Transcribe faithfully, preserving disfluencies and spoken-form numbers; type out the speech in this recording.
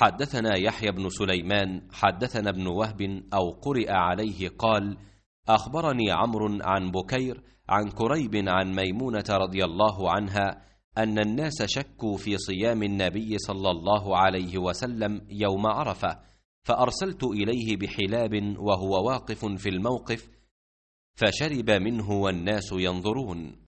حدثنا يحيى بن سليمان حدثنا ابن وهب أو قرئ عليه قال: أخبرني عمرو عن بكير عن كريب عن ميمونة رضي الله عنها أن الناس شكوا في صيام النبي صلى الله عليه وسلم يوم عرفة، فأرسلت إليه بحلاب وهو واقف في الموقف، فشرب منه والناس ينظرون.